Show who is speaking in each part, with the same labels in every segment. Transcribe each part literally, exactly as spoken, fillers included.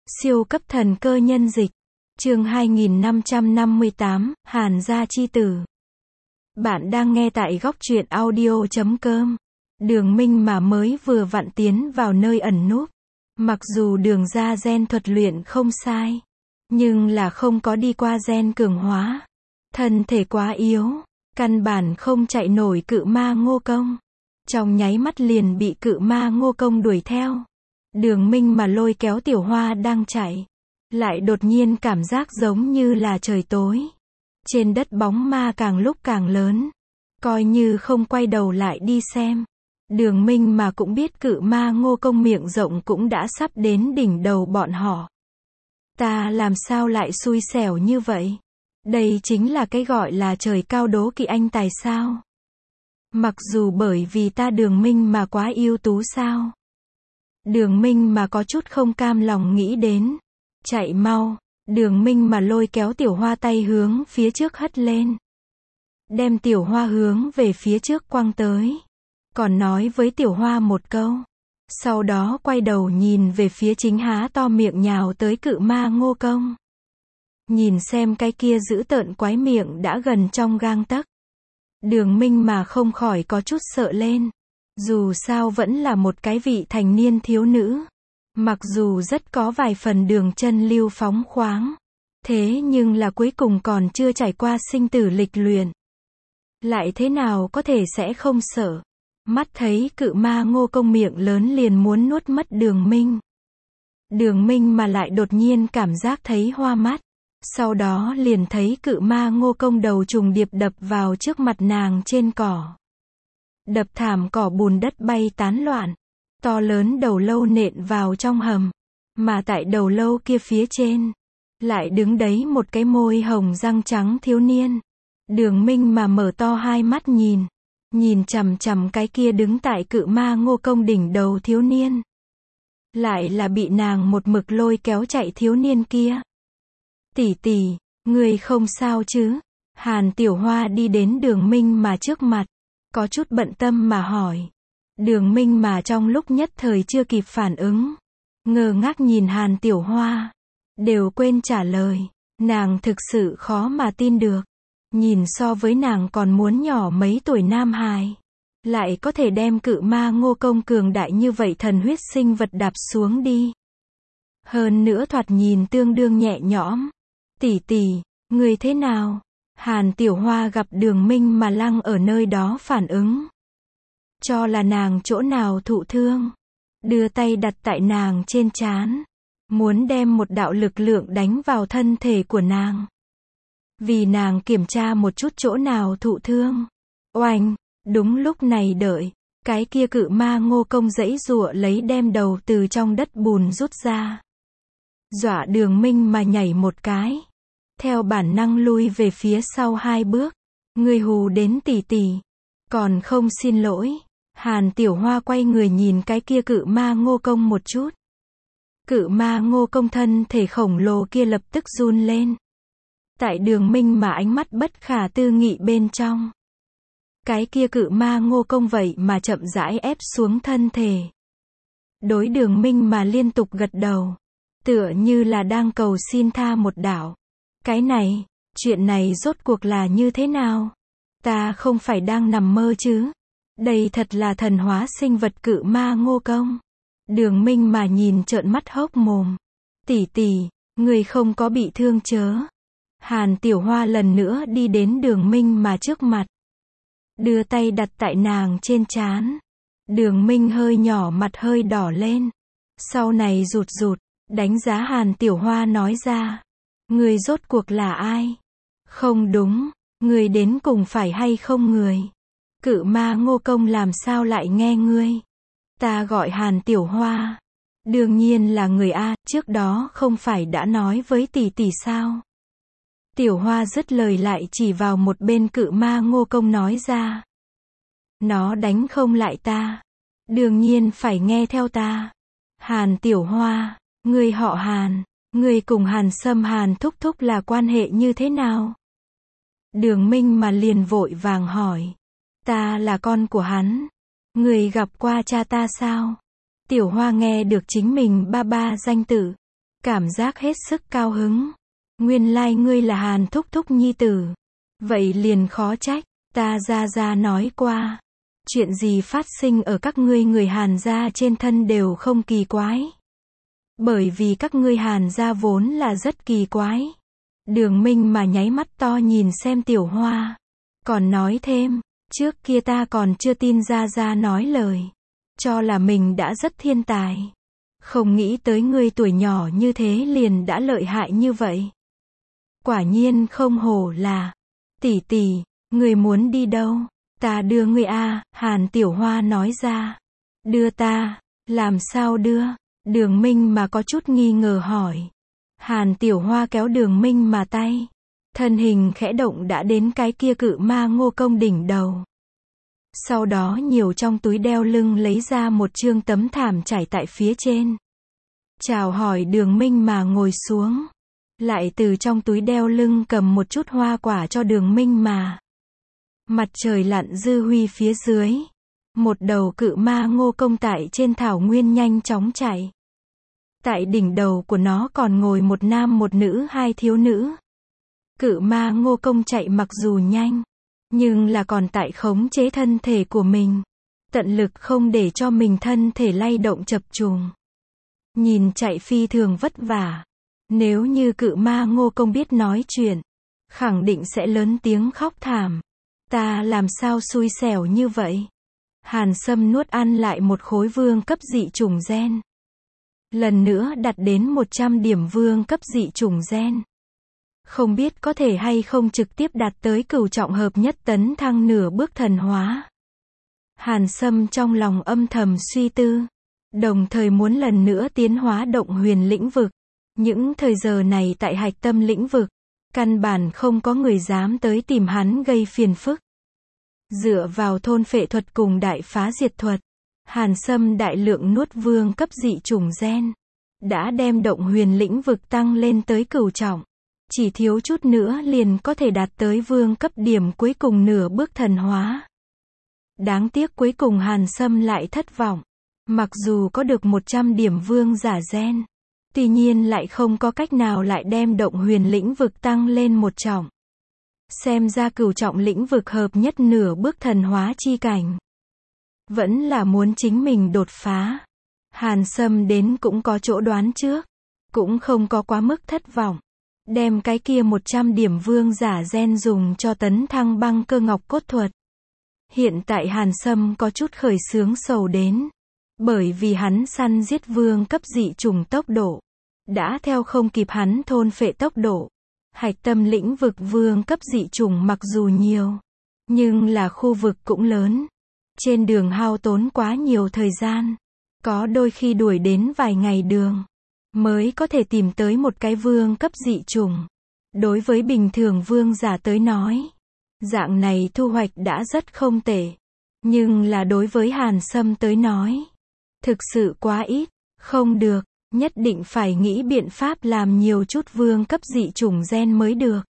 Speaker 1: Siêu cấp thần cơ nhân dịch. Chương hai nghìn năm trăm năm mươi tám, Hàn gia chi tử. Bạn đang nghe tại góc truyện audio chấm com. Đường Minh mà mới vừa vặn tiến vào nơi ẩn núp. Mặc dù đường ra gen thuật luyện không sai, nhưng là không có đi qua gen cường hóa. Thân thể quá yếu, căn bản không chạy nổi cự ma Ngô Công. Trong nháy mắt liền bị cự ma Ngô Công đuổi theo. Đường Minh mà lôi kéo Tiểu Hoa đang chạy, lại đột nhiên cảm giác giống như là trời tối. Trên đất bóng ma càng lúc càng lớn. Coi như không quay đầu lại đi xem, Đường Minh mà cũng biết cự ma Ngô Công miệng rộng cũng đã sắp đến đỉnh đầu bọn họ. Ta làm sao lại xui xẻo như vậy? Đây chính là cái gọi là trời cao đố kỵ anh tài sao? Mặc dù bởi vì ta Đường Minh mà quá ưu tú sao? Đường Minh mà có chút không cam lòng nghĩ đến. Chạy mau, Đường Minh mà lôi kéo Tiểu Hoa tay hướng phía trước hất lên. Đem Tiểu Hoa hướng về phía trước quăng tới. Còn nói với Tiểu Hoa một câu. Sau đó quay đầu nhìn về phía chính há to miệng nhào tới cự ma Ngô Công. Nhìn xem cái kia dữ tợn quái miệng đã gần trong gang tấc. Đường Minh mà không khỏi có chút sợ lên. Dù sao vẫn là một cái vị thành niên thiếu nữ. Mặc dù rất có vài phần đường chân lưu phóng khoáng. Thế nhưng là cuối cùng còn chưa trải qua sinh tử lịch luyện. Lại thế nào có thể sẽ không sợ. Mắt thấy cự ma Ngô Công miệng lớn liền muốn nuốt mất Đường Minh. Đường Minh mà lại đột nhiên cảm giác thấy hoa mắt. Sau đó liền thấy cự ma Ngô Công đầu trùng điệp đập vào trước mặt nàng trên cỏ. Đập thảm cỏ bùn đất bay tán loạn. To lớn đầu lâu nện vào trong hầm. Mà tại đầu lâu kia phía trên, lại đứng đấy một cái môi hồng răng trắng thiếu niên. Đường Minh mà mở to hai mắt nhìn. Nhìn chằm chằm cái kia đứng tại cự ma Ngô Công đỉnh đầu thiếu niên. Lại là bị nàng một mực lôi kéo chạy thiếu niên kia. Tỷ tỷ, người không sao chứ? Hàn Tiểu Hoa đi đến Đường Minh mà trước mặt. Có chút bận tâm mà hỏi. Đường Minh mà trong lúc nhất thời chưa kịp phản ứng. Ngơ ngác nhìn Hàn Tiểu Hoa. Đều quên trả lời. Nàng thực sự khó mà tin được. Nhìn so với nàng còn muốn nhỏ mấy tuổi nam hài. Lại có thể đem cự ma Ngô Công cường đại như vậy thần huyết sinh vật đạp xuống đi. Hơn nữa thoạt nhìn tương đương nhẹ nhõm. Tỷ tỷ, người thế nào? Hàn Tiểu Hoa gặp Đường Minh mà lăng ở nơi đó phản ứng. Cho là nàng chỗ nào thụ thương. Đưa tay đặt tại nàng trên trán. Muốn đem một đạo lực lượng đánh vào thân thể của nàng. Vì nàng kiểm tra một chút chỗ nào thụ thương. Oanh, đúng lúc này đợi. Cái kia cự ma Ngô Công giãy giụa lấy đem đầu từ trong đất bùn rút ra. Dọa Đường Minh mà nhảy một cái. Theo bản năng lui về phía sau hai bước. Người hù đến tỷ tỷ. Còn không xin lỗi. Hàn Tiểu Hoa quay người nhìn cái kia cự ma Ngô Công một chút. Cự ma Ngô Công thân thể khổng lồ kia lập tức run lên. Tại Đường Minh mà ánh mắt bất khả tư nghị bên trong. Cái kia cự ma Ngô Công vậy mà chậm rãi ép xuống thân thể. Đối Đường Minh mà liên tục gật đầu. Tựa như là đang cầu xin tha một đạo. Cái này, chuyện này rốt cuộc là như thế nào? Ta không phải đang nằm mơ chứ? Đây thật là thần hóa sinh vật cự ma Ngô Công. Đường Minh mà nhìn trợn mắt hốc mồm. Tỷ tỷ, người không có bị thương chớ? Hàn Tiểu Hoa lần nữa đi đến Đường Minh mà trước mặt. Đưa tay đặt tại nàng trên trán. Đường Minh hơi nhỏ mặt hơi đỏ lên. Sau này rụt rụt, đánh giá Hàn Tiểu Hoa nói ra. Người rốt cuộc là ai? Không đúng, người đến cùng phải hay không người? Cự ma Ngô Công làm sao lại nghe ngươi? Ta gọi Hàn Tiểu Hoa. Đương nhiên là người A, trước đó không phải đã nói với tỷ tỷ sao? Tiểu Hoa dứt lời lại chỉ vào một bên cự ma Ngô Công nói ra. Nó đánh không lại ta. Đương nhiên phải nghe theo ta. Hàn Tiểu Hoa, ngươi họ Hàn, ngươi cùng Hàn Sâm Hàn thúc thúc là quan hệ như thế nào? Đường Minh mà liền vội vàng hỏi. Ta là con của hắn. Người gặp qua cha ta sao? Tiểu Hoa nghe được chính mình ba ba danh tự. Cảm giác hết sức cao hứng. Nguyên lai ngươi là Hàn thúc thúc nhi tử. Vậy liền khó trách, ta gia gia nói qua. Chuyện gì phát sinh ở các ngươi người Hàn gia trên thân đều không kỳ quái. Bởi vì các ngươi Hàn gia vốn là rất kỳ quái. Đường Minh mà nháy mắt to nhìn xem Tiểu Hoa. Còn nói thêm, trước kia ta còn chưa tin gia gia nói lời. Cho là mình đã rất thiên tài. Không nghĩ tới ngươi tuổi nhỏ như thế liền đã lợi hại như vậy. Quả nhiên không hổ là. Tỷ tỷ, ngươi muốn đi đâu? Ta đưa ngươi a, Hàn Tiểu Hoa nói ra. Đưa ta, làm sao đưa? Đường Minh mà có chút nghi ngờ hỏi. Hàn Tiểu Hoa kéo Đường Minh mà tay. Thân hình khẽ động đã đến cái kia cự ma Ngô Công đỉnh đầu. Sau đó nhiều trong túi đeo lưng lấy ra một trương tấm thảm trải tại phía trên. Chào hỏi Đường Minh mà ngồi xuống. Lại từ trong túi đeo lưng cầm một chút hoa quả cho Đường Minh mà. Mặt trời lặn dư huy phía dưới. Một đầu cự ma Ngô Công tại trên thảo nguyên nhanh chóng chạy. Tại đỉnh đầu của nó còn ngồi một nam một nữ hai thiếu nữ. Cự ma Ngô Công chạy mặc dù nhanh, nhưng là còn tại khống chế thân thể của mình. Tận lực không để cho mình thân thể lay động chập trùng. Nhìn chạy phi thường vất vả. Nếu như cự ma Ngô Công biết nói chuyện, khẳng định sẽ lớn tiếng khóc thảm. Ta làm sao xui xẻo như vậy? Hàn Sâm nuốt ăn lại một khối vương cấp dị chủng gen. Lần nữa đặt đến một trăm điểm vương cấp dị chủng gen. Không biết có thể hay không trực tiếp đạt tới cửu trọng hợp nhất tấn thăng nửa bước thần hóa. Hàn Sâm trong lòng âm thầm suy tư. Đồng thời muốn lần nữa tiến hóa động huyền lĩnh vực. Những thời giờ này tại hạch tâm lĩnh vực, căn bản không có người dám tới tìm hắn gây phiền phức. Dựa vào thôn phệ thuật cùng đại phá diệt thuật, Hàn Sâm đại lượng nuốt vương cấp dị chủng gen. Đã đem động huyền lĩnh vực tăng lên tới cửu trọng. Chỉ thiếu chút nữa liền có thể đạt tới vương cấp điểm cuối cùng nửa bước thần hóa. Đáng tiếc cuối cùng Hàn Sâm lại thất vọng. Mặc dù có được một trăm điểm vương giả gen, tuy nhiên lại không có cách nào lại đem động huyền lĩnh vực tăng lên một trọng. Xem ra cửu trọng lĩnh vực hợp nhất nửa bước thần hóa chi cảnh. Vẫn là muốn chính mình đột phá. Hàn Sâm đến cũng có chỗ đoán trước. Cũng không có quá mức thất vọng. Đem cái kia một trăm điểm vương giả gen dùng cho tấn thăng băng cơ ngọc cốt thuật. Hiện tại Hàn Sâm có chút khởi sướng sầu đến. Bởi vì hắn săn giết vương cấp dị chủng tốc độ. Đã theo không kịp hắn thôn phệ tốc độ. Hạch tâm lĩnh vực vương cấp dị chủng mặc dù nhiều. Nhưng là khu vực cũng lớn. Trên đường hao tốn quá nhiều thời gian. Có đôi khi đuổi đến vài ngày đường. Mới có thể tìm tới một cái vương cấp dị chủng. Đối với bình thường vương giả tới nói. Dạng này thu hoạch đã rất không tệ. Nhưng là đối với Hàn Sâm tới nói. Thực sự quá ít. Không được. Nhất định phải nghĩ biện pháp làm nhiều chút vương cấp dị chủng gen mới được.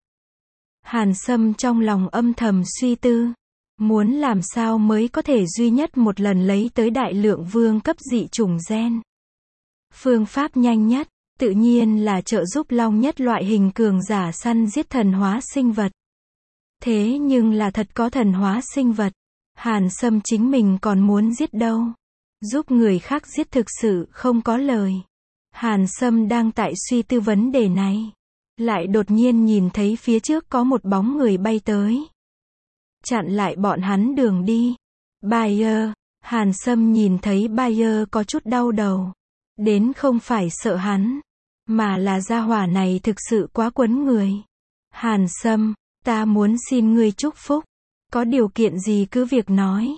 Speaker 1: Hàn Sâm trong lòng âm thầm suy tư. Muốn làm sao mới có thể duy nhất một lần lấy tới đại lượng vương cấp dị chủng gen. Phương pháp nhanh nhất, tự nhiên là trợ giúp Long Nhất loại hình cường giả săn giết thần hóa sinh vật. Thế nhưng là thật có thần hóa sinh vật. Hàn Sâm chính mình còn muốn giết đâu. Giúp người khác giết thực sự không có lời. Hàn Sâm đang tại suy tư vấn đề này. Lại đột nhiên nhìn thấy phía trước có một bóng người bay tới. Chặn lại bọn hắn đường đi. Bayer. Hàn Sâm nhìn thấy Bayer có chút đau đầu. Đến không phải sợ hắn. Mà là gia hỏa này thực sự quá quấn người. Hàn Sâm, ta muốn xin ngươi chúc phúc. Có điều kiện gì cứ việc nói.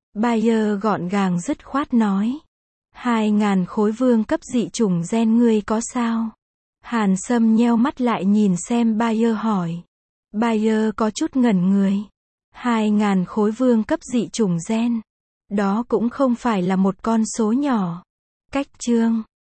Speaker 1: Bayer gọn gàng dứt khoát nói. Hai ngàn khối vương cấp dị chủng gen ngươi có sao? Hàn Sâm nheo mắt lại nhìn xem Bayer hỏi. Bayer có chút ngẩn người. Hai ngàn khối vương cấp dị chủng gen. Đó cũng không phải là một con số nhỏ. Cách chương